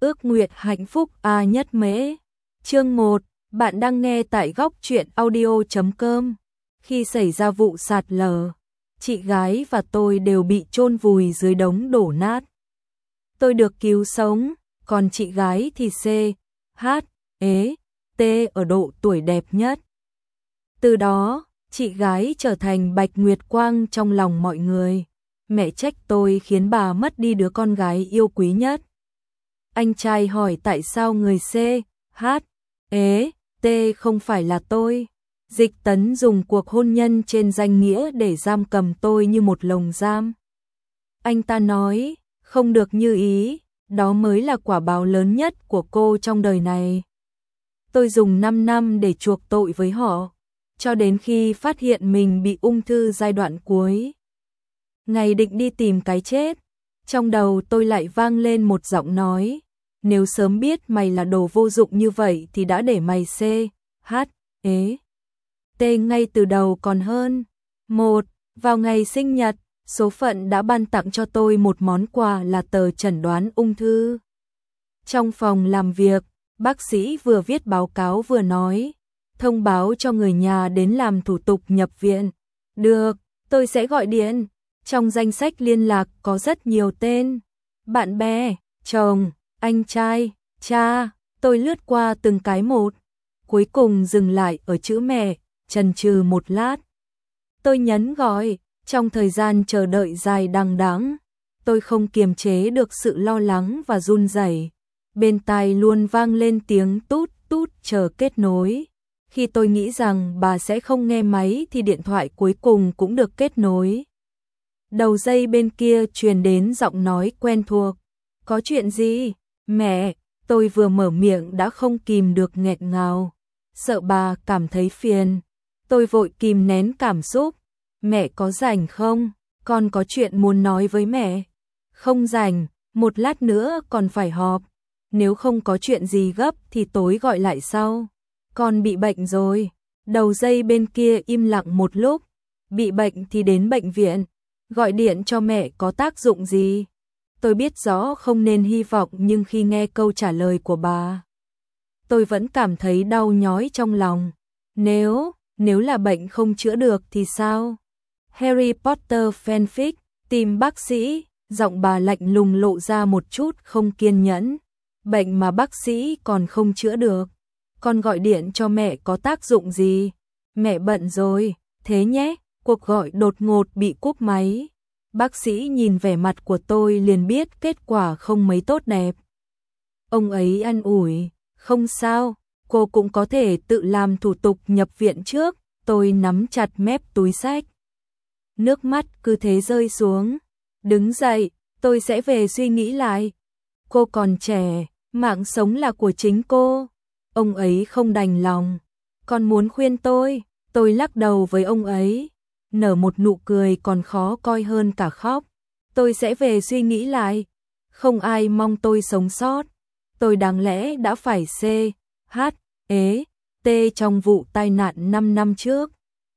ước nguyện hạnh phúc A Nhất Mễ. Chương 1, bạn đang nghe tại góc truyện audio.com. Khi xảy ra vụ sạt lở, chị gái và tôi đều bị chôn vùi dưới đống đổ nát. Tôi được cứu sống, còn chị gái thì C, H, E, T ở độ tuổi đẹp nhất. Từ đó, chị gái trở thành Bạch Nguyệt Quang trong lòng mọi người. Mẹ trách tôi khiến bà mất đi đứa con gái yêu quý nhất. Anh trai hỏi tại sao người C, H, E, T không phải là tôi. Dịch Tấn dùng cuộc hôn nhân trên danh nghĩa để giam cầm tôi như một lồng giam. Anh ta nói, không được như ý, đó mới là quả báo lớn nhất của cô trong đời này. Tôi dùng 5 năm để chuộc tội với họ, cho đến khi phát hiện mình bị ung thư giai đoạn cuối. Ngày định đi tìm cái chết, trong đầu tôi lại vang lên một giọng nói, nếu sớm biết mày là đồ vô dụng như vậy thì đã để mày C, H, E, T ngay từ đầu còn hơn. Vào ngày sinh nhật, số phận đã ban tặng cho tôi một món quà là tờ chẩn đoán ung thư. Trong phòng làm việc, bác sĩ vừa viết báo cáo vừa nói, thông báo cho người nhà đến làm thủ tục nhập viện. Được, tôi sẽ gọi điện. Trong danh sách liên lạc có rất nhiều tên, bạn bè, chồng, anh trai, cha. Tôi lướt qua từng cái một, cuối cùng dừng lại ở chữ mẹ, chần chừ một lát. Tôi nhấn gọi. Trong thời gian chờ đợi dài đằng đẵng, tôi không kiềm chế được sự lo lắng và run rẩy. Bên tai luôn vang lên tiếng tút tút chờ kết nối. Khi tôi nghĩ rằng bà sẽ không nghe máy thì điện thoại cuối cùng cũng được kết nối. Đầu dây bên kia truyền đến giọng nói quen thuộc. Có chuyện gì? Mẹ, tôi vừa mở miệng đã không kìm được nghẹn ngào. Sợ bà cảm thấy phiền. Tôi vội kìm nén cảm xúc. Mẹ có rảnh không? Con có chuyện muốn nói với mẹ. Không rảnh, một lát nữa còn phải họp. Nếu không có chuyện gì gấp thì tối gọi lại sau. Con bị bệnh rồi. Đầu dây bên kia im lặng một lúc. Bị bệnh thì đến bệnh viện. Gọi điện cho mẹ có tác dụng gì? Tôi biết rõ không nên hy vọng, nhưng khi nghe câu trả lời của bà, tôi vẫn cảm thấy đau nhói trong lòng. Nếu là bệnh không chữa được thì sao? Harry Potter fanfic, tìm bác sĩ, giọng bà lạnh lùng lộ ra một chút không kiên nhẫn. Bệnh mà bác sĩ còn không chữa được. Con gọi điện cho mẹ có tác dụng gì? Mẹ bận rồi, thế nhé. Cuộc gọi đột ngột bị cúp máy. Bác sĩ nhìn vẻ mặt của tôi liền biết kết quả không mấy tốt đẹp. Ông ấy an ủi, không sao, cô cũng có thể tự làm thủ tục nhập viện trước. Tôi nắm chặt mép túi xách. Nước mắt cứ thế rơi xuống. Đứng dậy, tôi sẽ về suy nghĩ lại. Cô còn trẻ, mạng sống là của chính cô. Ông ấy không đành lòng. Con muốn khuyên tôi lắc đầu với ông ấy. Nở một nụ cười còn khó coi hơn cả khóc. Tôi sẽ về suy nghĩ lại. Không ai mong tôi sống sót. Tôi đáng lẽ đã phải C, H, E, T trong vụ tai nạn 5 năm trước.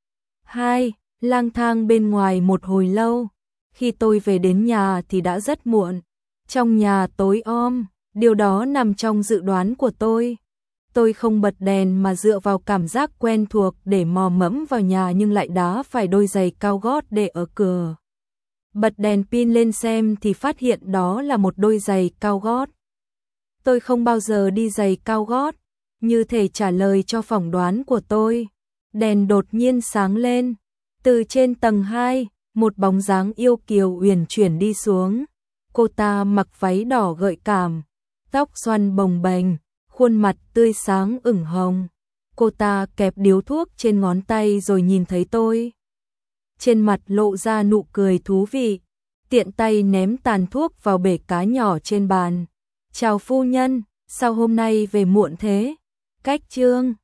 2. Lang thang bên ngoài một hồi lâu. Khi tôi về đến nhà thì đã rất muộn. Trong nhà tối om, điều đó nằm trong dự đoán của tôi. Tôi không bật đèn mà dựa vào cảm giác quen thuộc để mò mẫm vào nhà, nhưng lại đá phải đôi giày cao gót để ở cửa. Bật đèn pin lên xem thì phát hiện đó là một đôi giày cao gót. Tôi không bao giờ đi giày cao gót, như thể trả lời cho phỏng đoán của tôi. Đèn đột nhiên sáng lên. Từ trên tầng 2, một bóng dáng yêu kiều uyển chuyển đi xuống. Cô ta mặc váy đỏ gợi cảm, tóc xoăn bồng bềnh, khuôn mặt tươi sáng ửng hồng. Cô ta kẹp điếu thuốc trên ngón tay rồi nhìn thấy tôi. Trên mặt lộ ra nụ cười thú vị, tiện tay ném tàn thuốc vào bể cá nhỏ trên bàn. Chào phu nhân, sao hôm nay về muộn thế? Cách chương